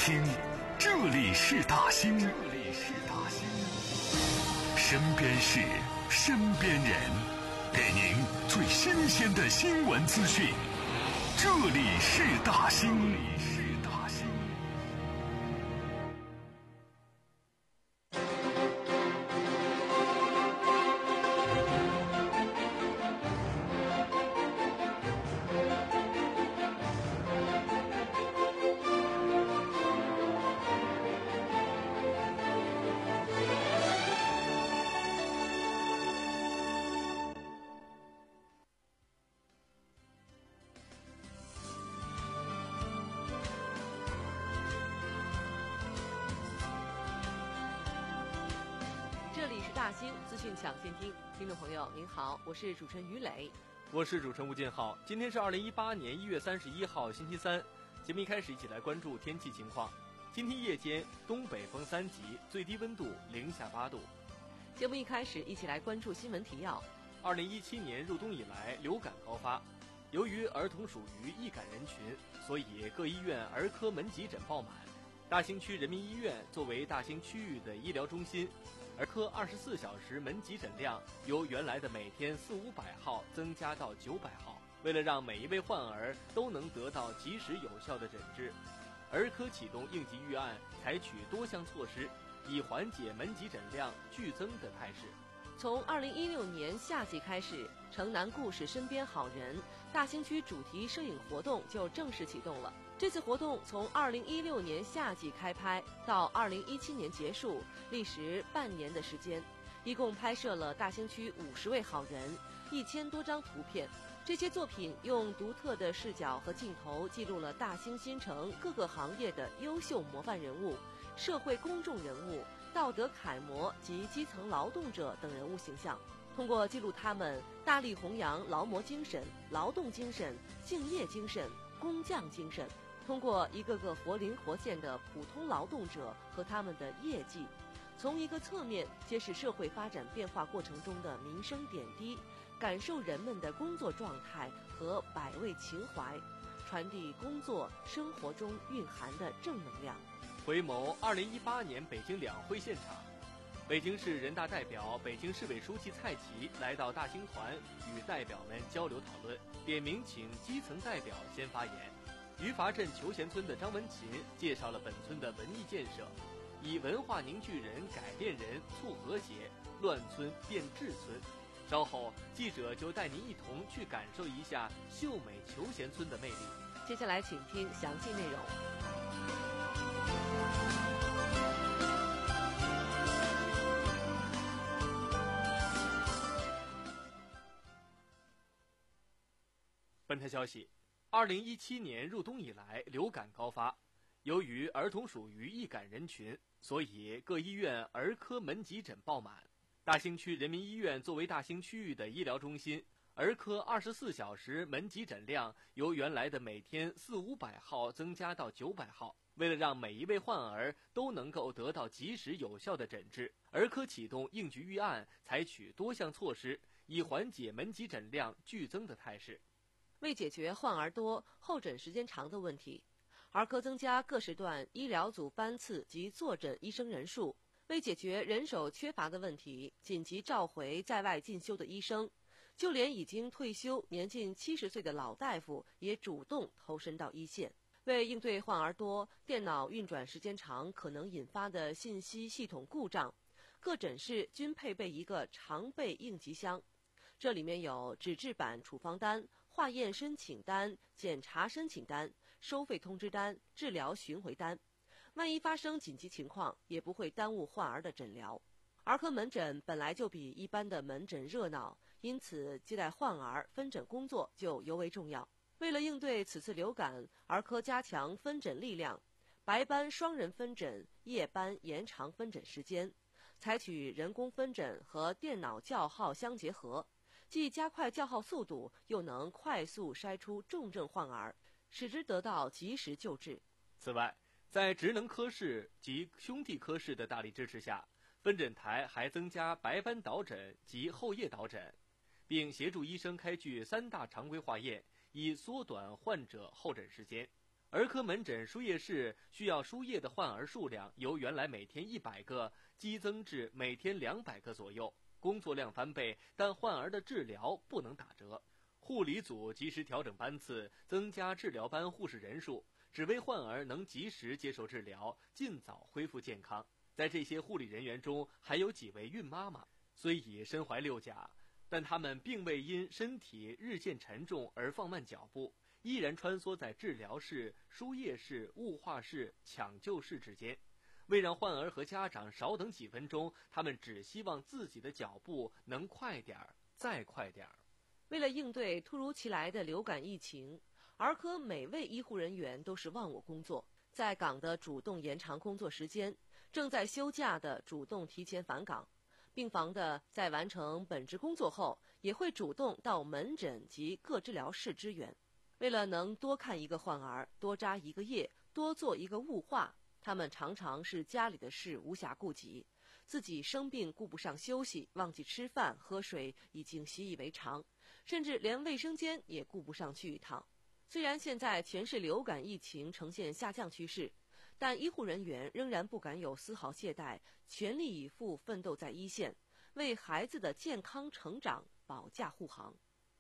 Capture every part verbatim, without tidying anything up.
兴，这里是大兴，这里是大兴。身边事，身边人，给您最新鲜的新闻资讯。这里是大兴，这里是大兴。 这里是大兴资讯抢先听，听众朋友您好，我是主持人于磊， 我是主持人吴建浩。今天是二零一八年一月三十一号星期三，节目一开始一起来关注天气情况。今天夜间东北风三级，最低温度零下八度。 节目一开始一起来关注新闻提要。 二零一七年入冬以来流感高发，由于儿童属于易感人群，所以各医院儿科门急诊爆满。大兴区人民医院作为大兴区域的医疗中心，儿科二十四小时门急诊量由原来的每天四五百号增加到九百号。为了让每一位患儿都能得到及时有效的诊治，儿科启动应急预案，采取多项措施，以缓解门急诊量剧增的态势。 从二零一六年夏季开始，城南故事身边好人大兴区主题摄影活动就正式启动了。这次活动从二零一六年夏季开拍到二零一七年结束，历时半年的时间，一共拍摄了大兴区五十位好人，一千多张图片。这些作品用独特的视角和镜头记录了大兴新城各个行业的优秀模范人物、社会公众人物、道德楷模及基层劳动者等人物形象。通过记录他们大力弘扬劳模精神、劳动精神、敬业精神、工匠精神，通过一个个活灵活现的普通劳动者和他们的业绩，从一个侧面揭示社会发展变化过程中的民生点滴，感受人们的工作状态和百味情怀，传递工作生活中蕴含的正能量。 回眸二零一八年北京两会现场，北京市人大代表、北京市委书记蔡奇来到大兴团与代表们交流讨论，点名请基层代表先发言。余华镇求贤村的张文琴介绍了本村的文艺建设，以文化凝聚人、改变人、促和谐，乱村变治村。稍后记者就带您一同去感受一下秀美求贤村的魅力。 接下来请听详细内容。 本台消息，二零一七年入冬以来流感高发，由于儿童属于易感人群，所以各医院儿科门急诊爆满。大兴区人民医院作为大兴区域的医疗中心，儿科二十四小时门急诊量由原来的每天四五百号增加到九百号。为了让每一位患儿都能够得到及时有效的诊治，儿科启动应急预案，采取多项措施，以缓解门急诊量剧增的态势。 为解决患儿多、候诊时间长的问题，儿科增加各时段医疗组班次及坐诊医生人数。为解决人手缺乏的问题，紧急召回在外进修的医生，就连已经退休、年近七十岁的老大夫也主动投身到一线。为应对患儿多、电脑运转时间长可能引发的信息系统故障，各诊室均配备一个常备应急箱，这里面有纸质版处方单、化验申请单、检查申请单、收费通知单、治疗巡回单。万一发生紧急情况，也不会耽误患儿的诊疗。儿科门诊本来就比一般的门诊热闹，因此接待患儿分诊工作就尤为重要。为了应对此次流感，儿科加强分诊力量，白班双人分诊，夜班延长分诊时间，采取人工分诊和电脑叫号相结合，既加快叫号速度，又能快速筛出重症患儿，使之得到及时救治。 此外，在职能科室及兄弟科室的大力支持下，分诊台还增加白班导诊及后夜导诊，并协助医生开具三大常规化验，以缩短患者候诊时间。 儿科门诊输液室需要输液的患儿数量由原来每天一百个激增至每天两百个左右，工作量翻倍，但患儿的治疗不能打折。护理组及时调整班次，增加治疗班护士人数，只为患儿能及时接受治疗，尽早恢复健康。在这些护理人员中，还有几位孕妈妈，虽已身怀六甲，但她们并未因身体日渐沉重而放慢脚步，依然穿梭在治疗室、输液室、雾化室、抢救室之间。为让患儿和家长少等几分钟，他们只希望自己的脚步能快点儿，再快点儿。 为了应对突如其来的流感疫情，儿科每位医护人员都是忘我工作，在岗的主动延长工作时间，正在休假的主动提前返岗，病房的在完成本职工作后，也会主动到门诊及各治疗室支援。为了能多看一个患儿，多扎一个液，多做一个雾化，他们常常是家里的事无暇顾及，自己生病顾不上休息，忘记吃饭喝水已经习以为常，甚至连卫生间也顾不上去一趟。虽然现在全市流感疫情呈现下降趋势，但医护人员仍然不敢有丝毫懈怠，全力以赴奋斗在一线，为孩子的健康成长保驾护航。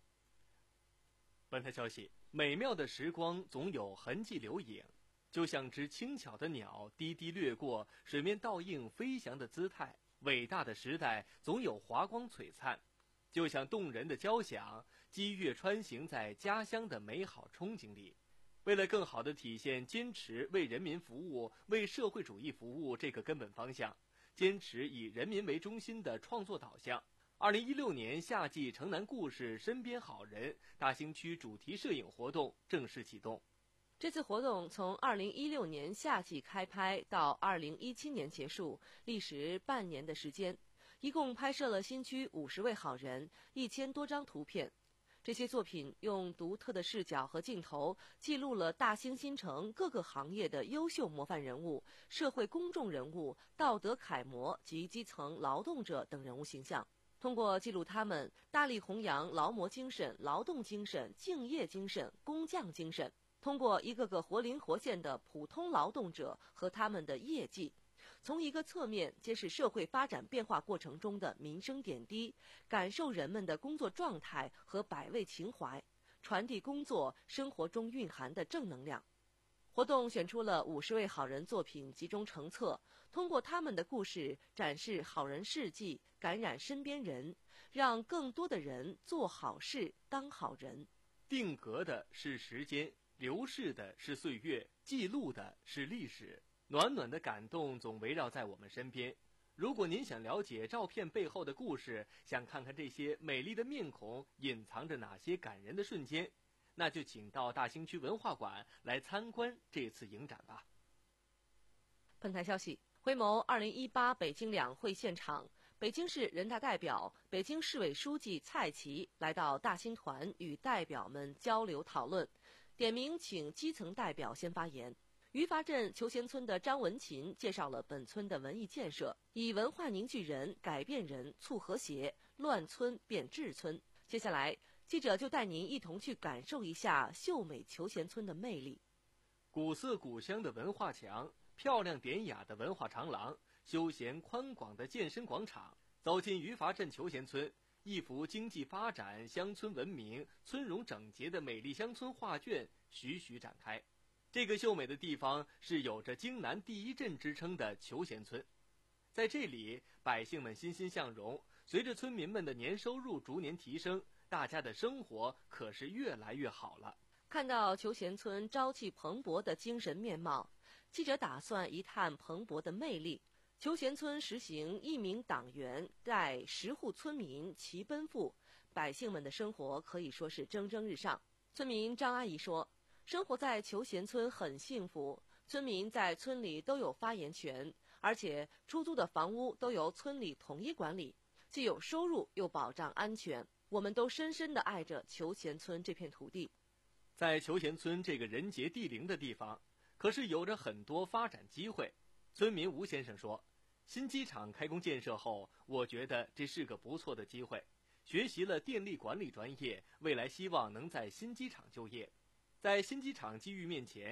本台消息，美妙的时光总有痕迹留影，就像只轻巧的鸟低低掠过，水面倒映飞翔的姿态。伟大的时代总有华光璀璨，就像动人的交响，激越穿行在家乡的美好憧憬里。为了更好地体现坚持为人民服务、为社会主义服务这个根本方向，坚持以人民为中心的创作导向，二零一六年夏季城南故事身边好人大兴区主题摄影活动正式启动。 这次活动从二零一六年夏季开拍到二零一七年结束，历时半年的时间，一共拍摄了新区五十位好人，一千多张图片。这些作品用独特的视角和镜头，记录了大兴新城各个行业的优秀模范人物、社会公众人物、道德楷模及基层劳动者等人物形象。通过记录他们，大力弘扬劳模精神、劳动精神、敬业精神、工匠精神，通过一个个活灵活现的普通劳动者和他们的业绩，从一个侧面揭示社会发展变化过程中的民生点滴，感受人们的工作状态和百味情怀，传递工作生活中蕴含的正能量。活动选出了五十位好人作品集中成册，通过他们的故事展示好人事迹，感染身边人，让更多的人做好事当好人。 定格的是时间，流逝的是岁月，记录的是历史。暖暖的感动总围绕在我们身边。如果您想了解照片背后的故事，想看看这些美丽的面孔隐藏着哪些感人的瞬间，那就请到大兴区文化馆来参观这次影展吧。 本台消息，回眸二零一八北京两会现场，北京市人大代表、北京市委书记蔡奇来到大兴团与代表们交流讨论，点名请基层代表先发言。余发镇求贤村的张文琴介绍了本村的文艺建设，以文化凝聚人、改变人、促和谐，乱村变治村。接下来，记者就带您一同去感受一下秀美求贤村的魅力。 古色古香的文化墙，漂亮典雅的文化长廊，休闲宽广的健身广场。走进余发镇求贤村，一幅经济发展、乡村文明、村容整洁的美丽乡村画卷徐徐展开。这个秀美的地方是有着京南第一镇之称的求贤村，在这里，百姓们欣欣向荣，随着村民们的年收入逐年提升，大家的生活可是越来越好了。 看到求贤村朝气蓬勃的精神面貌，记者打算一探蓬勃的魅力。求贤村实行一名党员带十户村民齐奔赴，百姓们的生活可以说是蒸蒸日上。村民张阿姨说，生活在求贤村很幸福，村民在村里都有发言权，而且出租的房屋都由村里统一管理，既有收入又保障安全。我们都深深地爱着求贤村这片土地。 在求贤村这个人杰地灵的地方，可是有着很多发展机会。村民吴先生说，新机场开工建设后，我觉得这是个不错的机会。学习了电力管理专业，未来希望能在新机场就业。在新机场机遇面前，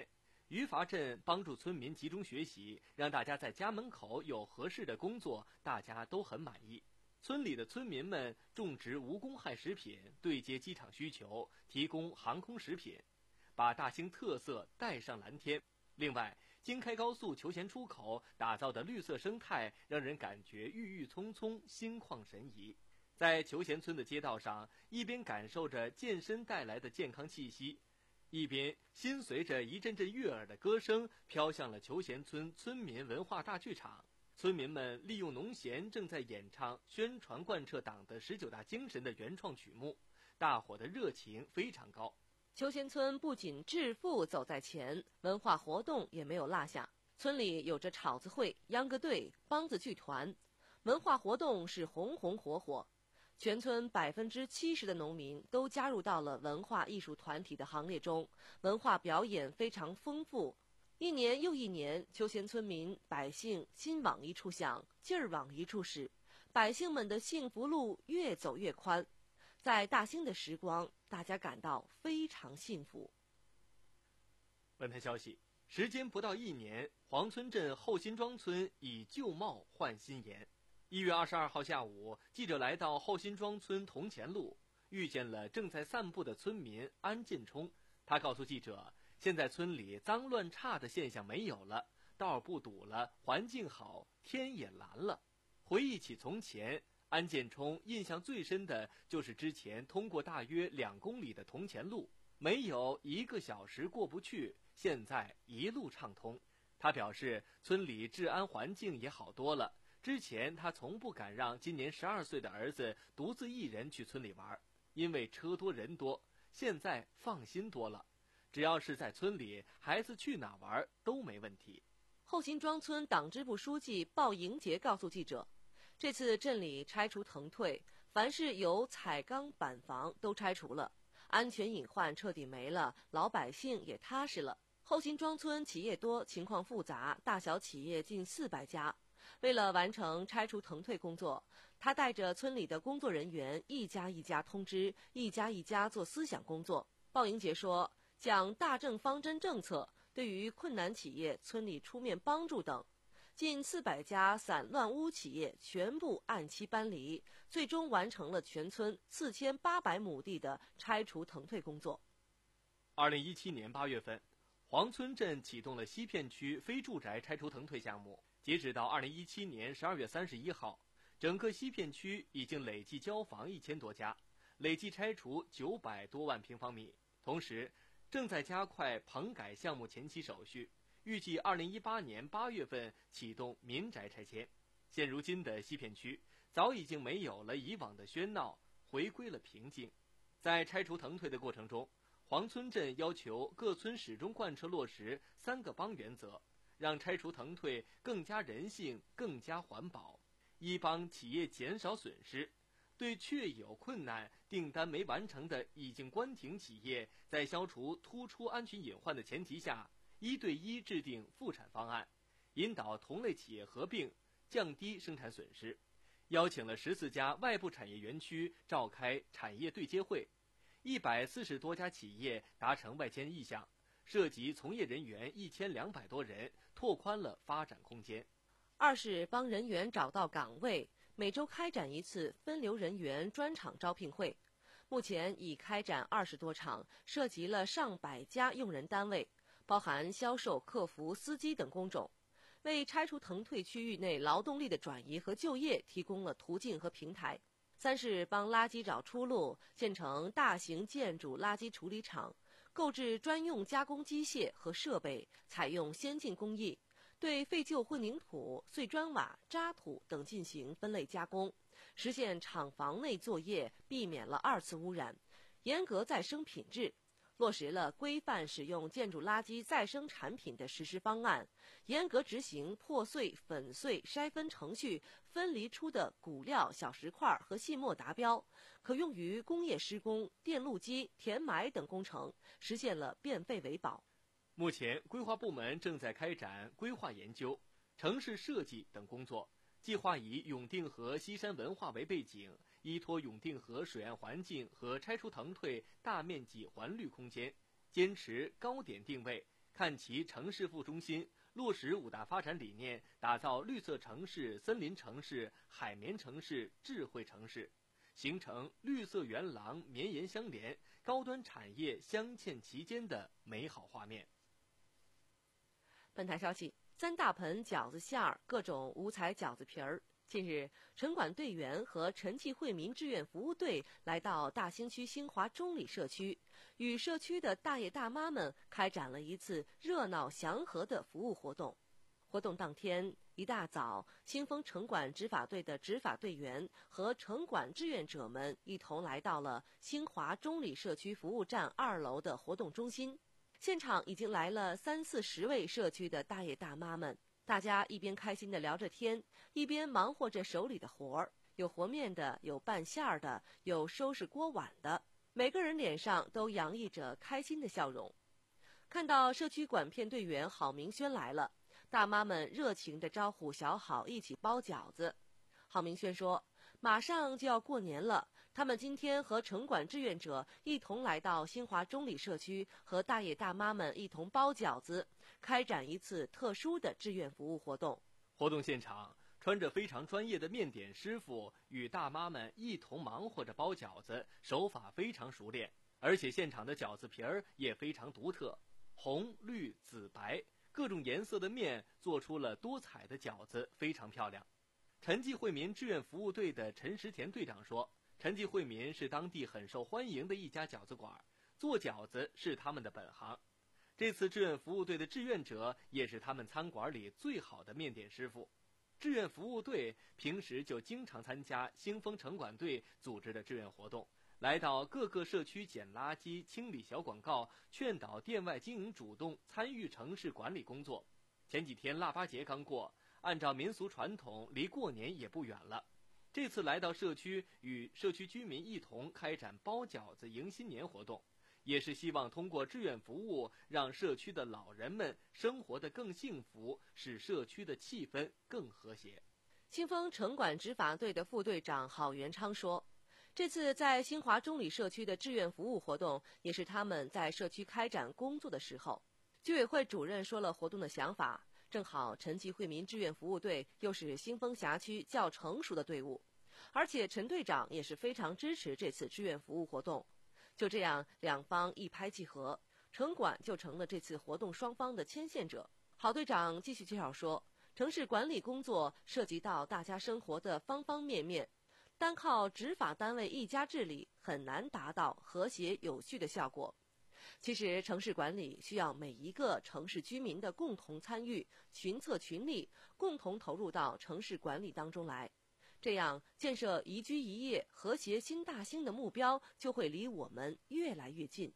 余伐镇帮助村民集中学习，让大家在家门口有合适的工作，大家都很满意。村里的村民们种植无公害食品，对接机场需求，提供航空食品，把大兴特色带上蓝天。另外，京开高速求贤出口打造的绿色生态，让人感觉郁郁葱葱，心旷神怡。在求贤村的街道上，一边感受着健身带来的健康气息，一边心随着一阵阵悦耳的歌声飘向了求贤村村民文化大剧场。村民们利用农闲正在演唱宣传贯彻党的十九大精神的原创曲目，大伙的热情非常高。 求贤村不仅致富走在前，文化活动也没有落下。村里有着炒子会、秧歌队、梆子剧团，文化活动是红红火火。全村百分之七十的农民都加入到了文化艺术团体的行列中，文化表演非常丰富。一年又一年，求贤村民百姓心往一处想，劲儿往一处使，百姓们的幸福路越走越宽。在大兴的时光，大家感到非常幸福。 文坛消息，时间不到一年，黄村镇后辛庄村以旧貌换新颜。一月二十二号下午，记者来到后辛庄村铜钱路，遇见了正在散步的村民安建冲。他告诉记者，现在村里脏乱差的现象没有了，道不堵了，环境好，天也蓝了。回忆起从前，安建冲印象最深的就是之前通过大约两公里的铜钱路，没有一个小时过不去，现在一路畅通。他表示，村里治安环境也好多了。之前他从不敢让今年十二岁的儿子独自一人去村里玩，因为车多人多。现在放心多了，只要是在村里，孩子去哪玩都没问题。 后辛庄村党支部书记鲍迎杰告诉记者，这次镇里拆除腾退，凡是有彩钢板房都拆除了，安全隐患彻底没了，老百姓也踏实了。后辛庄村企业多，情况复杂，大小企业近四百家。为了完成拆除腾退工作，他带着村里的工作人员一家一家通知，一家一家做思想工作。鲍迎杰说，讲大政方针政策，对于困难企业，村里出面帮助等。近四百家散乱屋企业全部按期搬离，最终完成了全村四千八百亩地的拆除腾退工作。 二零一七年八月份，黄村镇启动了西片区非住宅拆除腾退项目。截止到二零一七年十二月三十一号，整个西片区已经累计交房一千多家，累计拆除九百多万平方米。同时，正在加快棚改项目前期手续，预计二零一八年八月份启动民宅拆迁。现如今的西片区早已经没有了以往的喧闹，回归了平静。在拆除腾退的过程中，黄村镇要求各村始终贯彻落实三个帮原则，让拆除腾退更加人性、更加环保。一帮企业减少损失，对确有困难、订单没完成的已经关停企业，在消除突出安全隐患的前提下，一对一制定复产方案，引导同类企业合并，降低生产损失。邀请了十四家外部产业园区召开产业对接会，一百四十多家企业达成外迁意向，涉及从业人员一千两百多人，拓宽了发展空间。 二是帮人员找到岗位，每周开展一次分流人员专场招聘会。目前已开展二十多场，涉及了上百家用人单位，包含销售、客服、司机等工种，为拆除腾退区域内劳动力的转移和就业提供了途径和平台。三是帮垃圾找出路，建成大型建筑垃圾处理厂，购置专用加工机械和设备，采用先进工艺，对废旧混凝土、碎砖瓦、渣土等进行分类加工，实现厂房内作业，避免了二次污染，严格再生品质，落实了规范使用建筑垃圾再生产品的实施方案，严格执行破碎、粉碎、筛分程序，分离出的骨料、小石块和细末达标，可用于工业施工、电路机、填埋等工程，实现了变废为宝。 目前，规划部门正在开展规划研究、城市设计等工作，计划以永定河西山文化为背景，依托永定河水岸环境和拆除腾退大面积环绿空间，坚持高点定位， 看齐城市副中心，落实五大发展理念，打造绿色城市、森林城市、海绵城市、智慧城市，形成绿色园廊绵延相连、高端产业镶嵌其间的美好画面。 本台消息，三大盆饺子馅儿，各种五彩饺子皮儿。近日，城管队员和陈济惠民志愿服务队来到大兴区兴华中里社区，与社区的大爷大妈们开展了一次热闹祥和的服务活动。活动当天一大早，新丰城管执法队的执法队员和城管志愿者们一同来到了兴华中里社区服务站二楼的活动中心。现场已经来了三四十位社区的大爷大妈们，大家一边开心地聊着天，一边忙活着手里的活儿，有和面的，有拌馅儿的，有收拾锅碗的，每个人脸上都洋溢着开心的笑容。看到社区管片队员郝明轩来了，大妈们热情地招呼小郝一起包饺子。郝明轩说，马上就要过年了，他们今天和城管志愿者一同来到兴华中里社区，和大爷大妈们一同包饺子，开展一次特殊的志愿服务活动。 活动现场，穿着非常专业的面点师傅与大妈们一同忙活着包饺子，手法非常熟练，而且现场的饺子皮儿也非常独特，红、绿、紫、白各种颜色的面做出了多彩的饺子，非常漂亮。陈济惠民志愿服务队的陈石田队长说，陈济惠民是当地很受欢迎的一家饺子馆，做饺子是他们的本行。这次志愿服务队的志愿者也是他们餐馆里最好的面点师傅。志愿服务队平时就经常参加兴丰城管队组织的志愿活动，来到各个社区捡垃圾、清理小广告，劝导店外经营主动参与城市管理工作。前几天腊八节刚过，按照民俗传统，离过年也不远了。这次来到社区，与社区居民一同开展包饺子迎新年活动，也是希望通过志愿服务，让社区的老人们生活得更幸福，使社区的气氛更和谐。 兴丰城管执法队的副队长郝元昌说，这次在兴华中里社区的志愿服务活动，也是他们在社区开展工作的时候。居委会主任说了活动的想法，正好陈济惠民志愿服务队又是兴丰辖区较成熟的队伍，而且陈队长也是非常支持这次志愿服务活动。就这样，两方一拍即合，城管就成了这次活动双方的牵线者。郝队长继续介绍说，城市管理工作涉及到大家生活的方方面面，单靠执法单位一家治理很难达到和谐有序的效果。其实城市管理需要每一个城市居民的共同参与，群策群力，共同投入到城市管理当中来，这样建设宜居宜业和谐新大兴的目标就会离我们越来越近。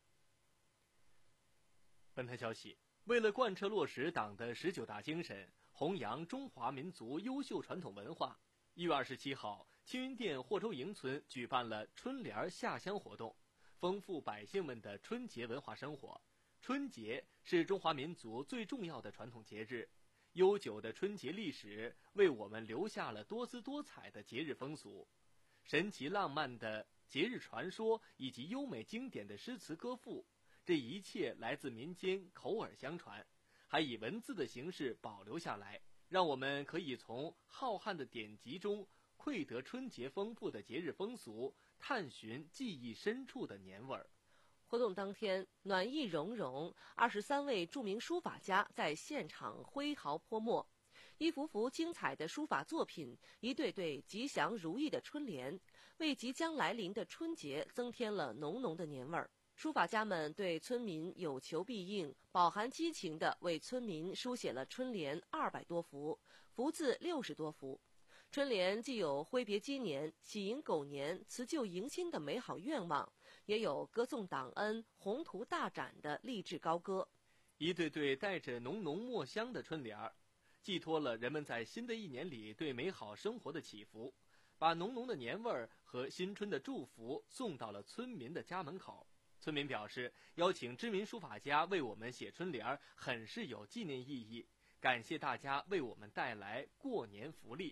本台消息，为了贯彻落实党的十九大精神，弘扬中华民族优秀传统文化，一月二十七号，青云店霍州营村举办了春联下乡活动，丰富百姓们的春节文化生活。春节是中华民族最重要的传统节日，悠久的春节历史为我们留下了多姿多彩的节日风俗，神奇浪漫的节日传说以及优美经典的诗词歌赋，这一切来自民间口耳相传，还以文字的形式保留下来，让我们可以从浩瀚的典籍中窥得春节丰富的节日风俗，探寻记忆深处的年味儿。 活动当天，暖意融融，二十三位著名书法家在现场挥毫泼墨，一幅幅精彩的书法作品，一对对吉祥如意的春联，为即将来临的春节增添了浓浓的年味儿。书法家们对村民有求必应，饱含激情地为村民书写了春联二百多幅，福字六十多幅。春联既有挥别鸡年、喜迎狗年、辞旧迎新的美好愿望，也有歌颂党恩、宏图大展的励志高歌。 一对对带着浓浓墨香的春联儿，寄托了人们在新的一年里对美好生活的祈福，把浓浓的年味儿和新春的祝福送到了村民的家门口。村民表示，邀请知名书法家为我们写春联儿，很是有纪念意义，感谢大家为我们带来过年福利。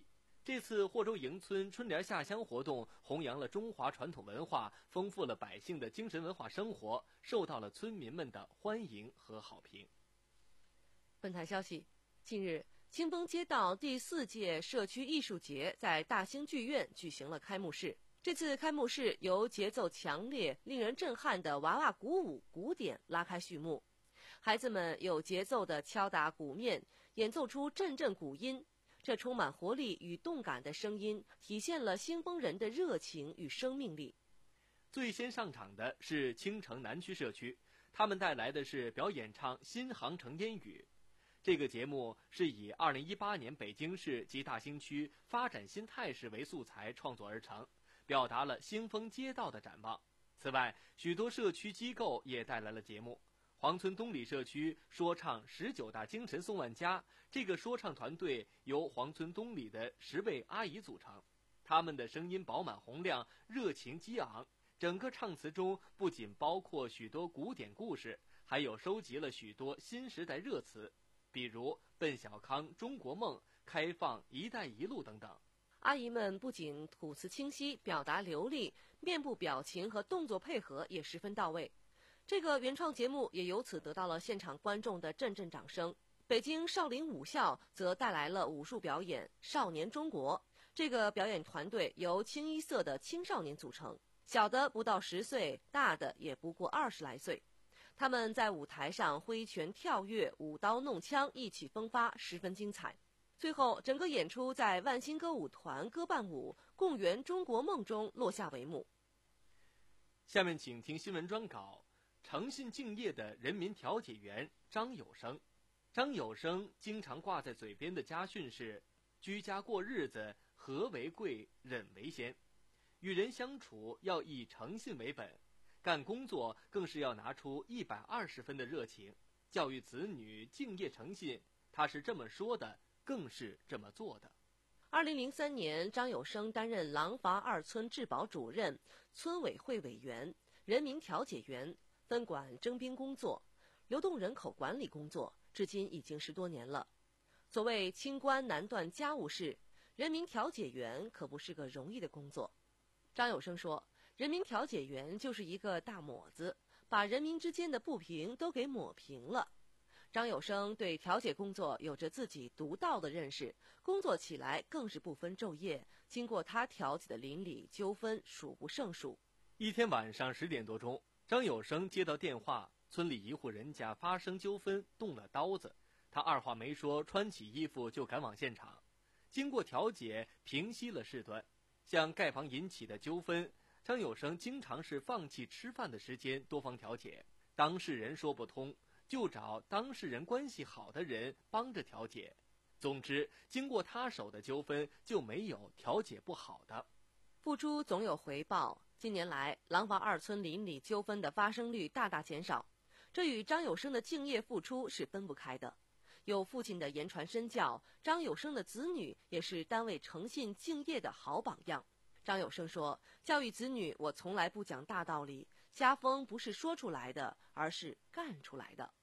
这次霍州迎村春联下乡活动弘扬了中华传统文化，丰富了百姓的精神文化生活，受到了村民们的欢迎和好评。 本台消息，近日清风街道第四届社区艺术节在大兴剧院举行了开幕式。这次开幕式由节奏强烈、令人震撼的娃娃鼓舞鼓点拉开序幕，孩子们有节奏地敲打鼓面，演奏出阵阵鼓音。这充满活力与动感的声音，体现了兴丰人的热情与生命力。 最先上场的是青城南区社区，他们带来的是表演唱《新航城烟雨》。这个节目是以二零一八年北京市及大兴区发展新态势为素材创作而成，表达了兴丰街道的展望。此外，许多社区机构也带来了节目。黄村东里社区说唱十九大精神颂万家，这个说唱团队由黄村东里的十位阿姨组成，她们的声音饱满洪亮，热情激昂。整个唱词中不仅包括许多古典故事，还有收集了许多新时代热词，比如奔小康、中国梦、开放、一带一路等等。 阿姨们不仅吐词清晰，表达流利，面部表情和动作配合也十分到位。这个原创节目也由此得到了现场观众的阵阵掌声。北京少林武校则带来了武术表演《少年中国》，这个表演团队由清一色的青少年组成，小的不到十岁，大的也不过二十来岁。他们在舞台上挥拳跳跃，舞刀弄枪，意气风发，十分精彩。最后，整个演出在万兴歌舞团歌伴舞《共圆中国梦》中落下帷幕。 下面请听新闻专稿。诚信敬业的人民调解员张有生。张有生经常挂在嘴边的家训是：居家过日子，和为贵，忍为先。与人相处要以诚信为本，干工作更是要拿出一百二十分的热情。教育子女敬业诚信，他是这么说的，更是这么做的。 二零零三年，张有生担任廊坊二村治保主任、村委会委员、人民调解员，分管征兵工作、流动人口管理工作，至今已经十多年了。所谓清官难断家务事，人民调解员可不是个容易的工作。张有生说，人民调解员就是一个大抹子，把人民之间的不平都给抹平了。张有生对调解工作有着自己独到的认识，工作起来更是不分昼夜，经过他调解的邻里纠纷数不胜数。 一天晚上十点多钟，张有生接到电话，村里一户人家发生纠纷，动了刀子。他二话没说，穿起衣服就赶往现场。经过调解，平息了事端。像盖房引起的纠纷，张有生经常是放弃吃饭的时间多方调解，当事人说不通，就找当事人关系好的人帮着调解。总之，经过他手的纠纷就没有调解不好的。 付出总有回报。近年来，廊坊二村邻里纠纷的发生率大大减少，这与张有生的敬业付出是分不开的。有父亲的言传身教，张有生的子女也是单位诚信敬业的好榜样。张有生说，教育子女，我从来不讲大道理，家风不是说出来的，而是干出来的。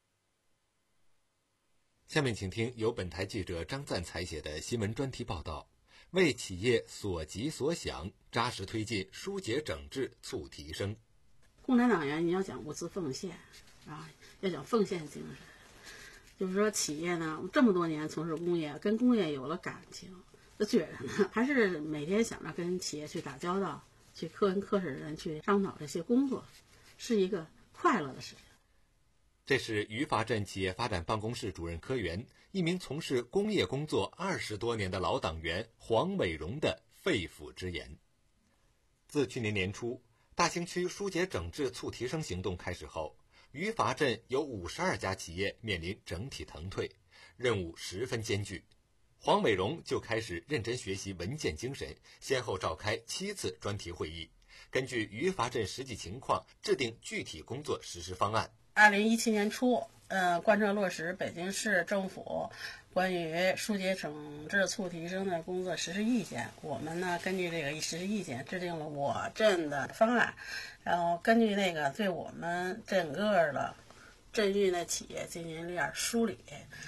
下面请听由本台记者张赞采写的新闻专题报道，为企业所急所想，扎实推进疏解整治促提升。 共产党员你要讲无私奉献啊，要讲奉献精神。就是说企业呢，这么多年从事工业，跟工业有了感情，就觉得呢，还是每天想着跟企业去打交道，去跟科室人去商讨这些工作，是一个快乐的事情。 这是余发镇企业发展办公室主任科员，一名从事工业工作二十多年的老党员黄伟荣的肺腑之言。自去年年初，大兴区疏解整治促提升行动开始后，余发镇有五十二家企业面临整体腾退，任务十分艰巨。黄伟荣就开始认真学习文件精神，先后召开七次专题会议，根据余发镇实际情况制定具体工作实施方案。 二零一七年初，呃，贯彻落实北京市政府关于疏解整治促提升的工作实施意见，我们呢根据这个实施意见制定了我镇的方案，然后根据那个对我们整个的镇域的企业进行链梳理，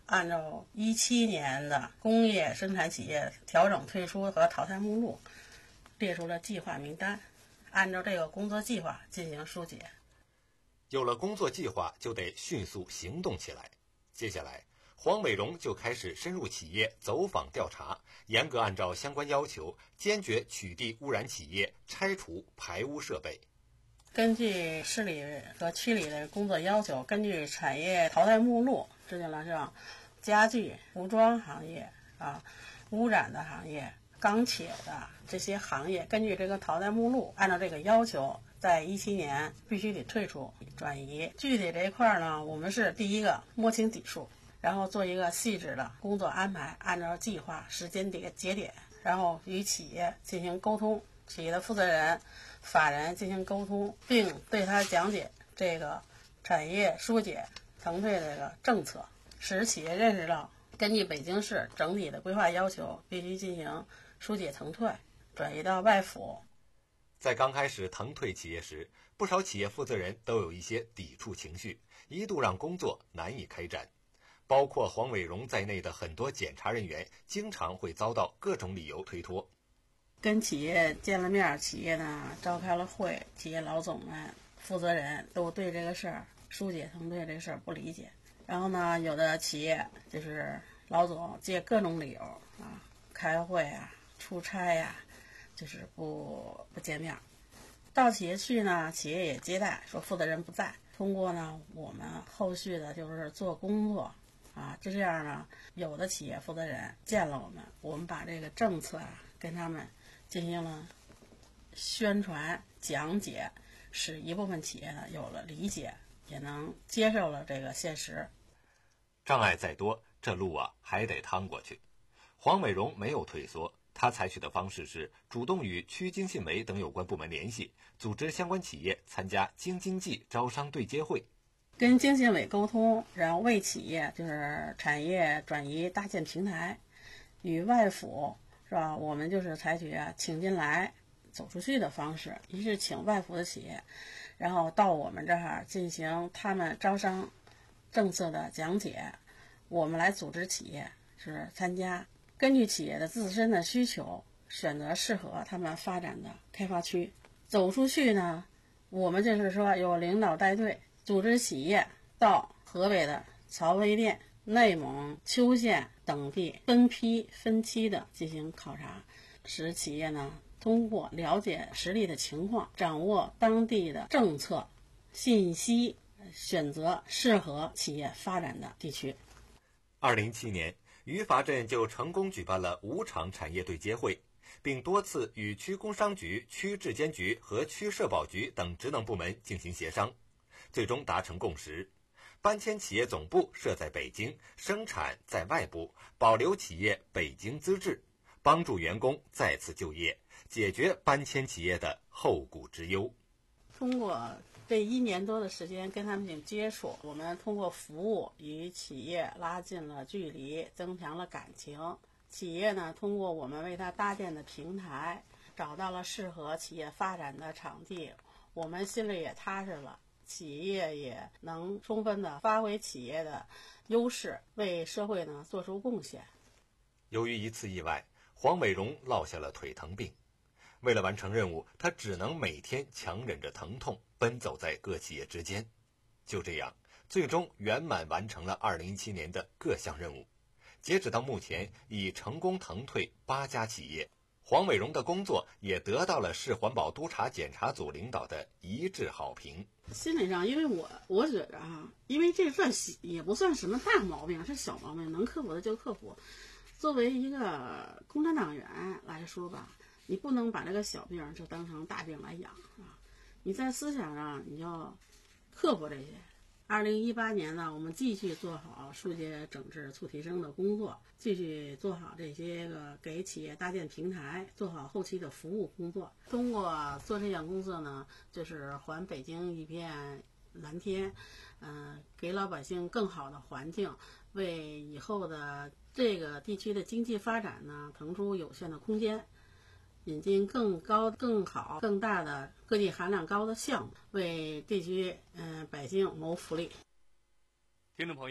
按照一七年的工业生产企业调整退出和淘汰目录，列出了计划名单，按照这个工作计划进行疏解。 有了工作计划，就得迅速行动起来。接下来，黄伟荣就开始深入企业走访调查，严格按照相关要求，坚决取缔污染企业，拆除排污设备。 根据市里和区里的工作要求，根据产业淘汰目录制定了像家具、服装行业啊、污染的行业、钢铁的这些行业，根据这个淘汰目录，按照这个要求，在一七年必须得退出转移。具体这一块呢，我们是第一个摸清底数，然后做一个细致的工作安排，按照计划时间点节点，然后与企业进行沟通，企业的负责人、法人进行沟通，并对他讲解这个产业疏解腾退这个政策，使企业认识到根据北京市整体的规划要求，必须进行疏解腾退，转移到外府。 在刚开始腾退企业时，不少企业负责人都有一些抵触情绪，一度让工作难以开展。包括黄伟荣在内的很多检查人员经常会遭到各种理由推脱。 跟企业见了面，企业呢召开了会，企业老总们、负责人都对这个事儿疏解腾退这事儿不理解。然后呢，有的企业就是老总借各种理由啊，开会啊、出差呀、啊，就是不不见面。到企业去呢，企业也接待，说负责人不在。通过呢，我们后续的就是做工作啊，就这样呢，有的企业负责人见了我们，我们把这个政策啊跟他们进行了宣传讲解，使一部分企业呢有了理解，也能接受了这个现实。 障碍再多，这路啊还得趟过去。黄伟荣没有退缩，他采取的方式是主动与区经信委等有关部门联系，组织相关企业参加京津冀招商对接会， 跟经信委沟通，然后为企业就是产业转移搭建平台，与外府是吧？我们就是采取啊请进来走出去的方式，一是请外府的企业，然后到我们这儿进行他们招商政策的讲解，我们来组织企业是参加，根据企业的自身的需求，选择适合他们发展的开发区。走出去呢，我们就是说有领导带队，组织企业到河北的曹魏店、内蒙邱县等地分批分期的进行考察，使企业呢通过了解实地的情况，掌握当地的政策信息，选择适合企业发展的地区。 二零一七年，于法镇就成功举办了五场产业对接会，并多次与区工商局、区质监局和区社保局等职能部门进行协商，最终达成共识。搬迁企业总部设在北京，生产在外部，保留企业北京资质，帮助员工再次就业，解决搬迁企业的后顾之忧。 通过这一年多的时间跟他们进行接触，我们通过服务与企业拉近了距离，增强了感情。企业呢，通过我们为他搭建的平台，找到了适合企业发展的场地，我们心里也踏实了，企业也能充分的发挥企业的优势，为社会呢做出贡献。 由于一次意外，黄伟荣落下了腿疼病。为了完成任务，他只能每天强忍着疼痛奔走在各企业之间。就这样，最终圆满完成了二零一七年的各项任务。截止到目前，已成功腾退八家企业。黄伟荣的工作也得到了市环保督察检查组领导的一致好评。 心理上，因为我我觉着啊，因为这算也不算什么大毛病，是小毛病，能克服的就克服。作为一个共产党员来说吧，你不能把这个小病就当成大病来养啊！你在思想上你要克服这些。二零一八年呢，我们继续做好疏解整治促提升的工作，继续做好这些个给企业搭建平台，做好后期的服务工作。通过做这项工作呢，就是还北京一片蓝天，嗯、呃，给老百姓更好的环境，为以后的这个地区的经济发展呢腾出有限的空间。引进更高、更好、更大的科技含量高的项目，为地区嗯、呃、百姓谋福利。 听众朋友，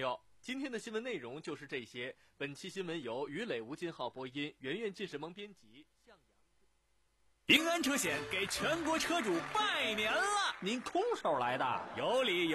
今天的新闻内容就是这些。本期新闻由于磊、吴金浩播音，圆圆、晋世萌编辑。向阳。 平安车险给全国车主拜年了！ 您空手来的？ 有理有。